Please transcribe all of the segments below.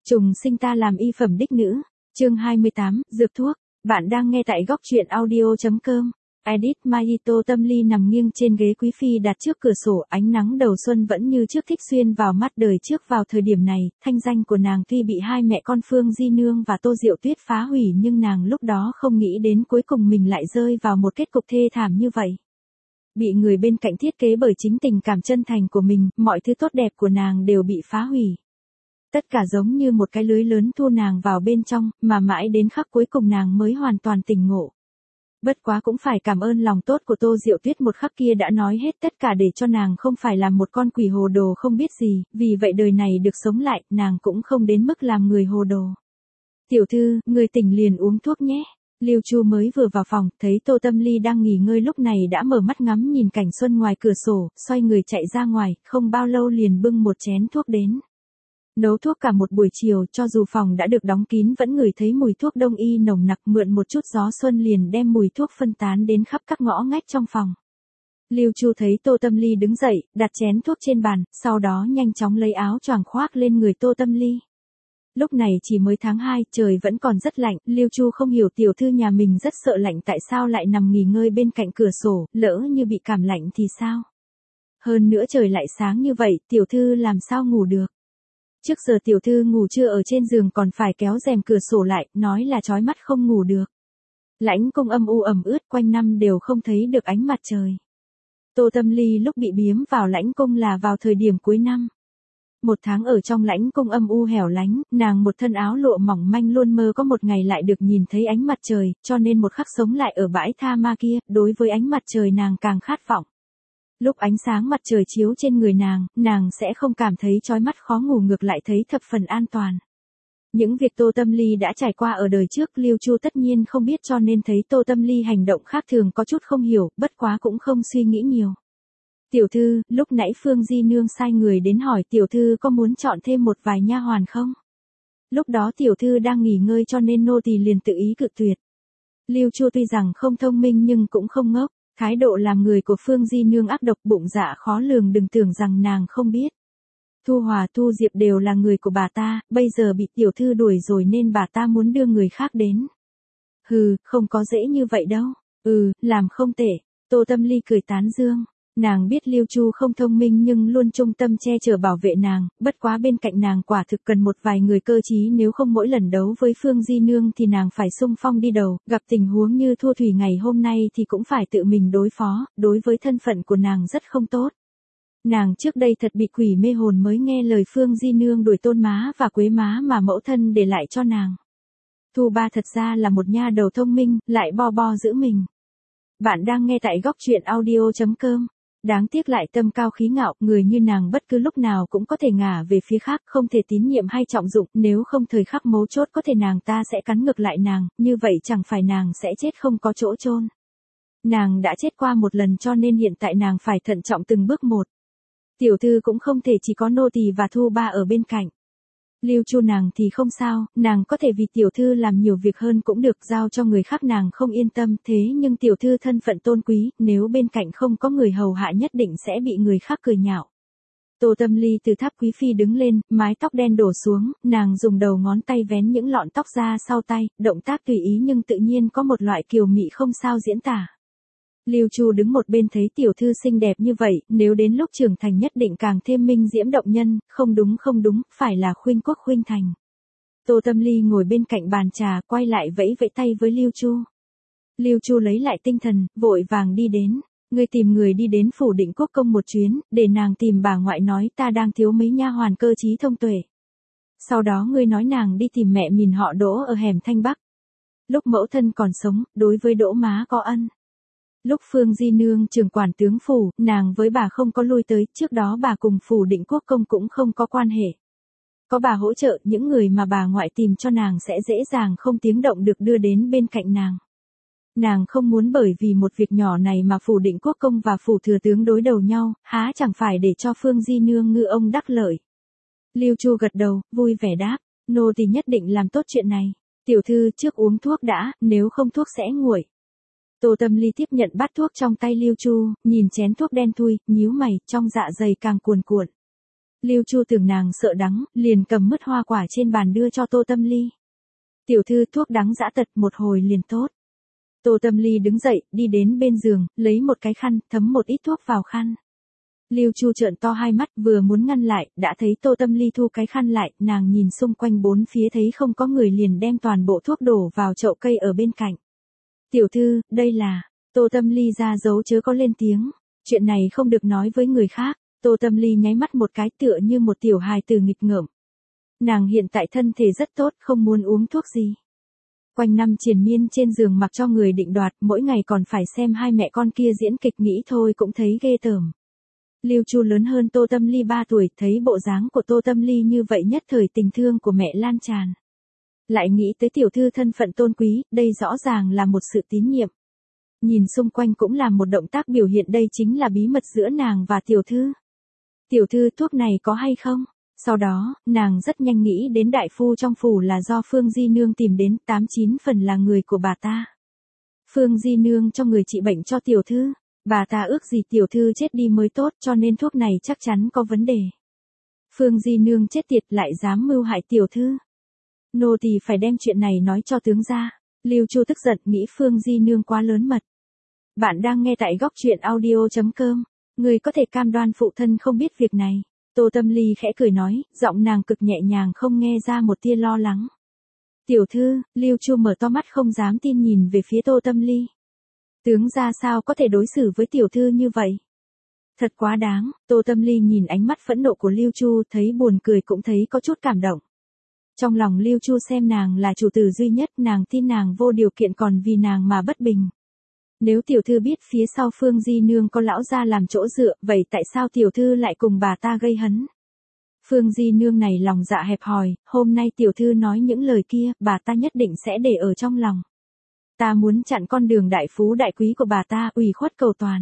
Trùng sinh ta làm y phẩm đích nữ. Chương 28, dược thuốc. Bạn đang nghe tại góc truyện audio.com. Edit Mahito Tâm Ly nằm nghiêng trên ghế quý phi đặt trước cửa sổ, ánh nắng đầu xuân vẫn như trước thích xuyên vào mắt đời trước. Vào thời điểm này, thanh danh của nàng tuy bị hai mẹ con Phương Di Nương và Tô Diệu Tuyết phá hủy, nhưng nàng lúc đó không nghĩ đến cuối cùng mình lại rơi vào một kết cục thê thảm như vậy. Bị người bên cạnh thiết kế bởi chính tình cảm chân thành của mình, mọi thứ tốt đẹp của nàng đều bị phá hủy. Tất cả giống như một cái lưới lớn thu nàng vào bên trong, mà mãi đến khắc cuối cùng nàng mới hoàn toàn tỉnh ngộ. Bất quá cũng phải cảm ơn lòng tốt của Tô Diệu Tuyết, một khắc kia đã nói hết tất cả để cho nàng không phải là một con quỷ hồ đồ không biết gì, vì vậy đời này được sống lại, nàng cũng không đến mức làm người hồ đồ. Tiểu thư, người tỉnh liền uống thuốc nhé. Lưu Chu mới vừa vào phòng, thấy Tô Tâm Ly đang nghỉ ngơi lúc này đã mở mắt ngắm nhìn cảnh xuân ngoài cửa sổ, xoay người chạy ra ngoài, không bao lâu liền bưng một chén thuốc đến. Nấu thuốc cả một buổi chiều, cho dù phòng đã được đóng kín vẫn ngửi thấy mùi thuốc đông y nồng nặc, mượn một chút gió xuân liền đem mùi thuốc phân tán đến khắp các ngõ ngách trong phòng. Lưu Chu thấy Tô Tâm Ly đứng dậy, đặt chén thuốc trên bàn, sau đó nhanh chóng lấy áo choàng khoác lên người Tô Tâm Ly. Lúc này chỉ mới tháng 2, trời vẫn còn rất lạnh, Lưu Chu không hiểu tiểu thư nhà mình rất sợ lạnh tại sao lại nằm nghỉ ngơi bên cạnh cửa sổ, lỡ như bị cảm lạnh thì sao? Hơn nữa trời lại sáng như vậy, tiểu thư làm sao ngủ được? Trước giờ tiểu thư ngủ trưa ở trên giường còn phải kéo rèm cửa sổ lại, nói là chói mắt không ngủ được. Lãnh cung âm u ẩm ướt, quanh năm đều không thấy được ánh mặt trời. Tô Tâm Ly lúc bị biếm vào lãnh cung là vào thời điểm cuối năm. Một tháng ở trong lãnh cung âm u hẻo lánh, nàng một thân áo lụa mỏng manh luôn mơ có một ngày lại được nhìn thấy ánh mặt trời, cho nên một khắc sống lại ở bãi tha ma kia, đối với ánh mặt trời nàng càng khát vọng. Lúc ánh sáng mặt trời chiếu trên người nàng sẽ không cảm thấy chói mắt khó ngủ, ngược lại thấy thập phần an toàn. Những việc Tô Tâm Ly đã trải qua ở đời trước Lưu Chu tất nhiên không biết, cho nên thấy Tô Tâm Ly hành động khác thường có chút không hiểu, bất quá cũng không suy nghĩ nhiều. Tiểu thư, lúc nãy Phương Di Nương sai người đến hỏi tiểu thư có muốn chọn thêm một vài nha hoàn không? Lúc đó tiểu thư đang nghỉ ngơi cho nên nô tỳ liền tự ý cự tuyệt. Lưu Chu tuy rằng không thông minh nhưng cũng không ngốc. Thái độ làm người của Phương Di Nương ác độc, bụng dạ khó lường, đừng tưởng rằng nàng không biết. Thu Hòa, Thu Diệp đều là người của bà ta, bây giờ bị tiểu thư đuổi rồi nên bà ta muốn đưa người khác đến. Hừ, không có dễ như vậy đâu. Làm không tệ. Tô Tâm Ly cười tán dương. Nàng biết Lưu Chu không thông minh nhưng luôn trung tâm che chở bảo vệ nàng, bất quá bên cạnh nàng quả thực cần một vài người cơ trí, nếu không mỗi lần đấu với Phương Di Nương thì nàng phải xung phong đi đầu, gặp tình huống như Thu Thủy ngày hôm nay thì cũng phải tự mình đối phó, đối với thân phận của nàng rất không tốt. Nàng trước đây thật bị quỷ mê hồn mới nghe lời Phương Di Nương đuổi Tôn má và Quế má mà mẫu thân để lại cho nàng. Thu Ba thật ra là một nha đầu thông minh, lại bo giữ mình. Bạn đang nghe tại góc truyện audio.com. Đáng tiếc lại tâm cao khí ngạo, người như nàng bất cứ lúc nào cũng có thể ngả về phía khác, không thể tín nhiệm hay trọng dụng, nếu không thời khắc mấu chốt có thể nàng ta sẽ cắn ngược lại nàng, như vậy chẳng phải nàng sẽ chết không có chỗ chôn. Nàng đã chết qua một lần cho nên hiện tại nàng phải thận trọng từng bước một. Tiểu thư cũng không thể chỉ có nô tỳ và Thu Ba ở bên cạnh. Lưu Chu nàng thì không sao, nàng có thể vì tiểu thư làm nhiều việc hơn cũng được, giao cho người khác nàng không yên tâm, thế nhưng tiểu thư thân phận tôn quý, nếu bên cạnh không có người hầu hạ nhất định sẽ bị người khác cười nhạo. Tô Tâm Ly từ tháp quý phi đứng lên, mái tóc đen đổ xuống, nàng dùng đầu ngón tay vén những lọn tóc ra sau tay, động tác tùy ý nhưng tự nhiên có một loại kiều mị không sao diễn tả. Lưu Chu đứng một bên thấy tiểu thư xinh đẹp như vậy, nếu đến lúc trưởng thành nhất định càng thêm minh diễm động nhân, không đúng, phải là khuynh quốc khuynh thành. Tô Tâm Ly ngồi bên cạnh bàn trà, quay lại vẫy vẫy tay với Lưu Chu. Lưu Chu lấy lại tinh thần, vội vàng đi đến. Ngươi tìm người đi đến phủ Định Quốc công một chuyến, để nàng tìm bà ngoại nói ta đang thiếu mấy nha hoàn cơ trí thông tuệ. Sau đó ngươi nói nàng đi tìm mẹ mình họ Đỗ ở hẻm Thanh Bắc. Lúc mẫu thân còn sống, đối với Đỗ má có ân. Lúc Phương Di Nương trưởng quản tướng phủ, nàng với bà không có lui tới, trước đó bà cùng phủ Định Quốc công cũng không có quan hệ. Có bà hỗ trợ, những người mà bà ngoại tìm cho nàng sẽ dễ dàng không tiếng động được đưa đến bên cạnh nàng. Nàng không muốn bởi vì một việc nhỏ này mà phủ Định Quốc công và phủ thừa tướng đối đầu nhau, há chẳng phải để cho Phương Di Nương ngư ông đắc lợi. Lưu Chu gật đầu, vui vẻ đáp, nô tỳ nhất định làm tốt chuyện này. Tiểu thư trước uống thuốc đã, nếu không thuốc sẽ nguội. Tô Tâm Ly tiếp nhận bát thuốc trong tay Lưu Chu, nhìn chén thuốc đen thui, nhíu mày, trong dạ dày càng cuồn cuộn. Lưu Chu tưởng nàng sợ đắng, liền cầm mứt hoa quả trên bàn đưa cho Tô Tâm Ly. Tiểu thư, thuốc đắng dã tật, một hồi liền tốt. Tô Tâm Ly đứng dậy, đi đến bên giường, lấy một cái khăn, thấm một ít thuốc vào khăn. Lưu Chu trợn to hai mắt, vừa muốn ngăn lại, đã thấy Tô Tâm Ly thu cái khăn lại, nàng nhìn xung quanh bốn phía thấy không có người liền đem toàn bộ thuốc đổ vào chậu cây ở bên cạnh. Tiểu thư, đây là, Tô Tâm Ly ra dấu chớ có lên tiếng, chuyện này không được nói với người khác. Tô Tâm Ly nháy mắt một cái tựa như một tiểu hài tử nghịch ngợm. Nàng hiện tại thân thể rất tốt, không muốn uống thuốc gì. Quanh năm triền miên trên giường mặc cho người định đoạt, mỗi ngày còn phải xem hai mẹ con kia diễn kịch, nghĩ thôi cũng thấy ghê tởm. Lưu Chu lớn hơn Tô Tâm Ly 3 tuổi, thấy bộ dáng của Tô Tâm Ly như vậy nhất thời tình thương của mẹ lan tràn. Lại nghĩ tới tiểu thư thân phận tôn quý, đây rõ ràng là một sự tín nhiệm. Nhìn xung quanh cũng là một động tác biểu hiện đây chính là bí mật giữa nàng và tiểu thư. Tiểu thư, thuốc này có hay không? Sau đó, nàng rất nhanh nghĩ đến đại phu trong phủ là do Phương Di Nương tìm đến, 89 phần là người của bà ta. Phương Di Nương cho người trị bệnh cho tiểu thư, bà ta ước gì tiểu thư chết đi mới tốt, cho nên thuốc này chắc chắn có vấn đề. Phương Di Nương chết tiệt, lại dám mưu hại tiểu thư. Nô tỳ phải đem chuyện này nói cho tướng gia. Lưu Chu tức giận, nghĩ Phương Di Nương quá lớn mật. Bạn đang nghe tại góc truyện audio.com. Người có thể cam đoan phụ thân không biết việc này. Tô Tâm Ly khẽ cười nói, giọng nàng cực nhẹ nhàng, không nghe ra một tia lo lắng. Tiểu thư, Lưu Chu mở to mắt không dám tin nhìn về phía Tô Tâm Ly. Tướng gia sao có thể đối xử với tiểu thư như vậy? Thật quá đáng. Tô Tâm Ly nhìn ánh mắt phẫn nộ của Lưu Chu, thấy buồn cười cũng thấy có chút cảm động. Trong lòng Lưu Chu xem nàng là chủ tử duy nhất, nàng tin nàng vô điều kiện còn vì nàng mà bất bình. Nếu tiểu thư biết phía sau Phương Di Nương có lão gia làm chỗ dựa, vậy tại sao tiểu thư lại cùng bà ta gây hấn? Phương Di Nương này lòng dạ hẹp hòi, hôm nay tiểu thư nói những lời kia, bà ta nhất định sẽ để ở trong lòng. Ta muốn chặn con đường đại phú đại quý của bà ta, ủy khuất cầu toàn.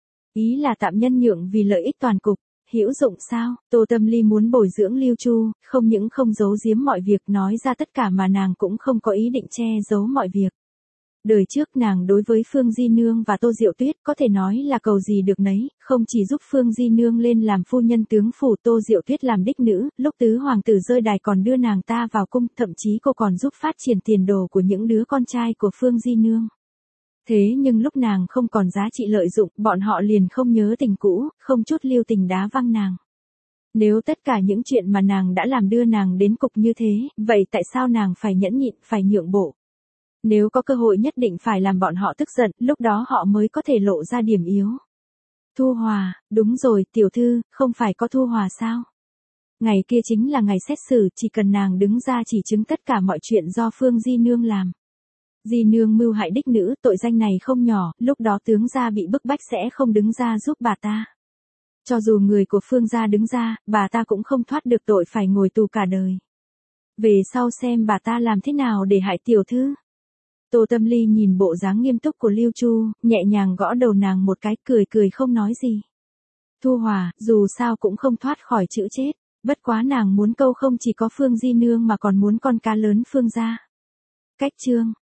Ý là tạm nhân nhượng vì lợi ích toàn cục. Hữu dụng sao? Tô Tâm Ly muốn bồi dưỡng Lưu Chu, không những không giấu giếm mọi việc, nói ra tất cả mà nàng cũng không có ý định che giấu mọi việc. Đời trước nàng đối với Phương Di Nương và Tô Diệu Tuyết có thể nói là cầu gì được nấy, không chỉ giúp Phương Di Nương lên làm phu nhân tướng phủ, Tô Diệu Tuyết làm đích nữ, lúc tứ hoàng tử rơi đài còn đưa nàng ta vào cung, thậm chí cô còn giúp phát triển tiền đồ của những đứa con trai của Phương Di Nương. Thế nhưng lúc nàng không còn giá trị lợi dụng, bọn họ liền không nhớ tình cũ, không chút lưu tình đá văng nàng. Nếu tất cả những chuyện mà nàng đã làm đưa nàng đến cục như thế, vậy tại sao nàng phải nhẫn nhịn, phải nhượng bộ? Nếu có cơ hội nhất định phải làm bọn họ tức giận, lúc đó họ mới có thể lộ ra điểm yếu. Thu Hòa, đúng rồi, tiểu thư, không phải có Thu Hòa sao? Ngày kia chính là ngày xét xử, chỉ cần nàng đứng ra chỉ chứng tất cả mọi chuyện do Phương Di Nương làm. Di Nương mưu hại đích nữ, tội danh này không nhỏ, lúc đó tướng gia bị bức bách sẽ không đứng ra giúp bà ta. Cho dù người của Phương gia đứng ra, bà ta cũng không thoát được tội phải ngồi tù cả đời. Về sau xem bà ta làm thế nào để hại tiểu thư. Tô Tâm Ly nhìn bộ dáng nghiêm túc của Lưu Chu, nhẹ nhàng gõ đầu nàng một cái, cười cười không nói gì. Thu Hòa, dù sao cũng không thoát khỏi chữ chết, bất quá nàng muốn câu không chỉ có Phương Di Nương mà còn muốn con cá lớn Phương gia. Cách chương